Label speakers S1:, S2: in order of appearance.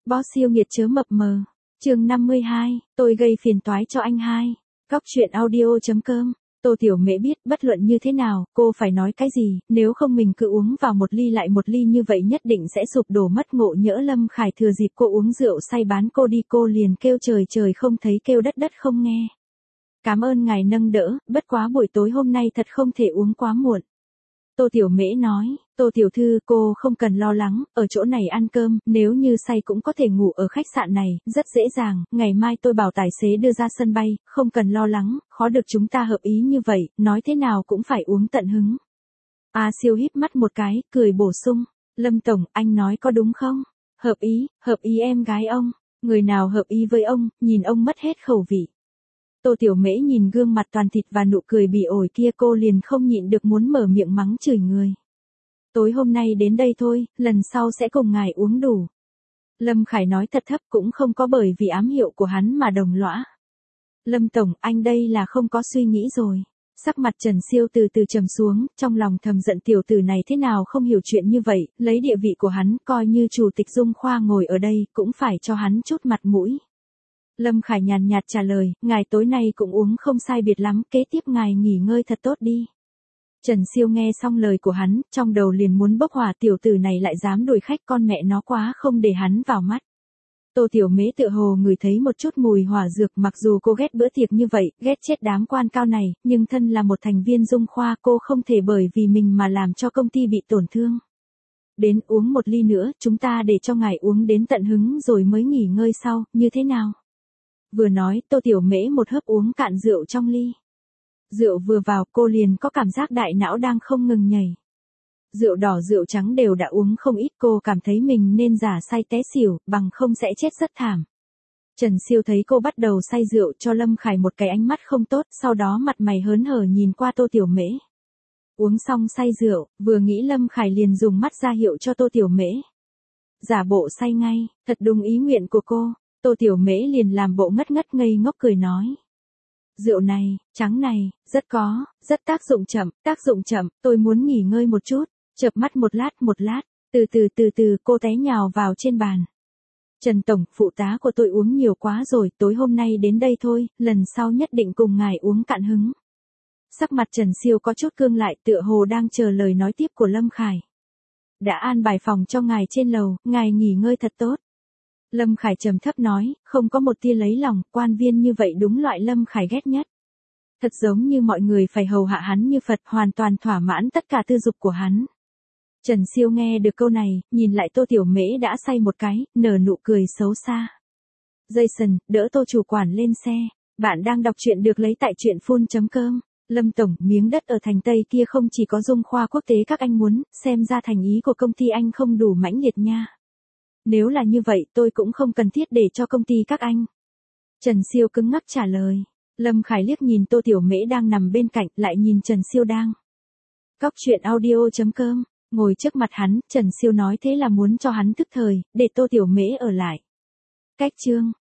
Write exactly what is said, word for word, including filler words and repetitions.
S1: Boss siêu nghiệt chớ mập mờ. Chương năm mươi hai, tôi gây phiền toái cho anh hai. Góc truyện audio.com. Tô Tiểu Mễ biết bất luận như thế nào, cô phải nói cái gì, nếu không mình cứ uống vào một ly lại một ly như vậy nhất định sẽ sụp đổ mất. Ngộ nhỡ Lâm Khải thừa dịp cô uống rượu say bán cô đi, cô liền kêu trời trời không thấy kêu đất đất không nghe. Cảm ơn ngài nâng đỡ, bất quá buổi tối hôm nay thật không thể uống quá muộn. Tô Tiểu Mễ nói, Tô Tiểu Thư cô không cần lo lắng, ở chỗ này ăn cơm, nếu như say cũng có thể ngủ ở khách sạn này, rất dễ dàng, ngày mai tôi bảo tài xế đưa ra sân bay, không cần lo lắng, khó được chúng ta hợp ý như vậy, nói thế nào cũng phải uống tận hứng. A Siêu híp mắt một cái, cười bổ sung, Lâm Tổng, anh nói có đúng không? Hợp ý, hợp ý em gái ông, người nào hợp ý với ông, nhìn ông mất hết khẩu vị. Tô Tiểu Mễ nhìn gương mặt toàn thịt và nụ cười bỉ ổi kia cô liền không nhịn được muốn mở miệng mắng chửi người. Tối hôm nay đến đây thôi, lần sau sẽ cùng ngài uống đủ. Lâm Khải nói thật thấp cũng không có bởi vì ám hiệu của hắn mà đồng lõa. Lâm Tổng, anh đây là không có suy nghĩ rồi. Sắc mặt Trần Siêu từ từ trầm xuống, trong lòng thầm giận tiểu tử này thế nào không hiểu chuyện như vậy, lấy địa vị của hắn coi như chủ tịch Dung Khoa ngồi ở đây cũng phải cho hắn chút mặt mũi. Lâm Khải nhàn nhạt trả lời, ngài tối nay cũng uống không sai biệt lắm, kế tiếp ngài nghỉ ngơi thật tốt đi. Trần Siêu nghe xong lời của hắn, trong đầu liền muốn bốc hỏa, tiểu tử này lại dám đuổi khách, con mẹ nó quá không để hắn vào mắt. Tô Tiểu Mễ tựa hồ ngửi thấy một chút mùi hỏa dược, mặc dù cô ghét bữa tiệc như vậy, ghét chết đám quan cao này, nhưng thân là một thành viên Dung Khoa cô không thể bởi vì mình mà làm cho công ty bị tổn thương. Đến uống một ly nữa, chúng ta để cho ngài uống đến tận hứng rồi mới nghỉ ngơi sau, như thế nào? Vừa nói, Tô Tiểu Mễ một hớp uống cạn rượu trong ly. Rượu vừa vào, cô liền có cảm giác đại não đang không ngừng nhảy. Rượu đỏ rượu trắng đều đã uống không ít, cô cảm thấy mình nên giả say té xỉu, bằng không sẽ chết rất thảm. Trần Siêu thấy cô bắt đầu say rượu cho Lâm Khải một cái ánh mắt không tốt, sau đó mặt mày hớn hở nhìn qua Tô Tiểu Mễ. Uống xong say rượu, vừa nghĩ Lâm Khải liền dùng mắt ra hiệu cho Tô Tiểu Mễ. Giả bộ say ngay, thật đúng ý nguyện của cô. Tô Tiểu Mễ liền làm bộ ngất ngất ngây ngốc cười nói. Rượu này, trắng này, rất có, rất tác dụng chậm, tác dụng chậm, tôi muốn nghỉ ngơi một chút, chợp mắt một lát một lát, từ từ từ từ cô té nhào vào trên bàn. Trần Tổng, phụ tá của tôi uống nhiều quá rồi, tối hôm nay đến đây thôi, lần sau nhất định cùng ngài uống cạn hứng. Sắc mặt Trần Siêu có chút cương lại, tựa hồ đang chờ lời nói tiếp của Lâm Khải. Đã an bài phòng cho ngài trên lầu, ngài nghỉ ngơi thật tốt. Lâm Khải trầm thấp nói, không có một tia lấy lòng, quan viên như vậy đúng loại Lâm Khải ghét nhất. Thật giống như mọi người phải hầu hạ hắn như Phật, hoàn toàn thỏa mãn tất cả tư dục của hắn. Trần Siêu nghe được câu này, nhìn lại Tô Tiểu Mễ đã say một cái, nở nụ cười xấu xa. Jason, đỡ Tô chủ quản lên xe. Bạn đang đọc truyện được lấy tại truyện phun chấm com. Lâm Tổng, miếng đất ở thành Tây kia không chỉ có Dung Khoa quốc tế các anh muốn, xem ra thành ý của công ty anh không đủ mãnh liệt nha. Nếu là như vậy tôi cũng không cần thiết để cho công ty các anh. Trần Siêu cứng ngắc trả lời. Lâm Khải liếc nhìn Tô Tiểu Mễ đang nằm bên cạnh, lại nhìn Trần Siêu đang. Góc truyện audio.com, ngồi trước mặt hắn, Trần Siêu nói thế là muốn cho hắn thức thời, để Tô Tiểu Mễ ở lại. Cách chương.